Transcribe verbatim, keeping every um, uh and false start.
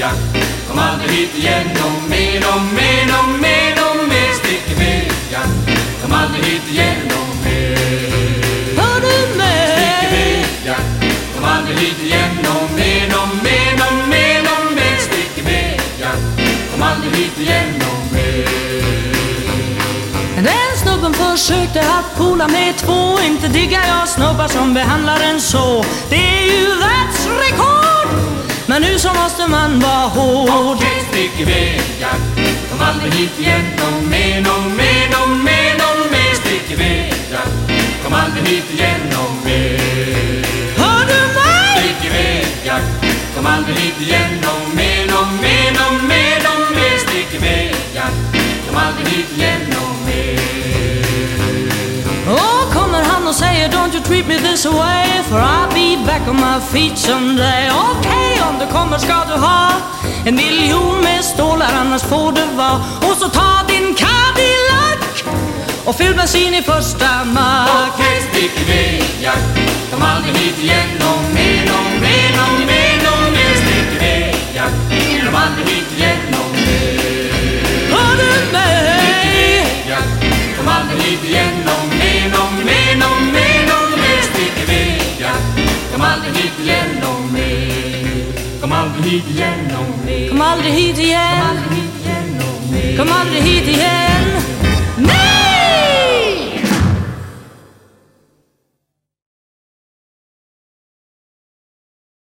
Jack. Kom aldrig hit igen, och mer, och mer, och mer, och mer. Stick iväg, Jack. Kom aldrig hit igen, och mer. Hör du mig? Stick iväg, Jack. Kom aldrig hit igen, och mer, och mer, och mer, och mer. Stick iväg, Jack. Kom aldrig hit igen, och mer. Den snubben försökte att pola med två. Inte diggar jag snubbar som behandlar en så. Det är ju världsrekord. Men nu så måste man vara hård. Okej, stick iväg, Jack. Kom aldrig hit igen, och mer, och mer, och mer, och mer. Stick iväg, Jack. Kom aldrig hit igen, och mer. Hör du mig? Stick iväg, Jack. Kom aldrig hit igen, och mer, och mer, och mer, och mer. Stick iväg, Jack. Kom aldrig hit igen, och mer. Och kommer han och säger don't you treat me this way, for I'll be back on my feet someday. Okej, okay, om du kommer ska du ha en miljon med stålar, annars får det vara. Och så ta din Cadillac och fyll bensin i första mack. Okej, okay, stick iväg, Jack. Kom aldrig hit igen, och mer, och mer, och mer, och mer. Stick iväg, Jack. Kom aldrig hit igen, och mer. Hör du mig? Stick iväg, Jack. Kom aldrig hit igen, och mer, och mer, och mer, och mer. Stick iväg, Jack. Kom aldrig hit igen, och mer. Kom aldrig hit igen, och mer. Kom aldrig hit igen. Kom aldrig hit igen, och mer. Kom aldrig hit igen.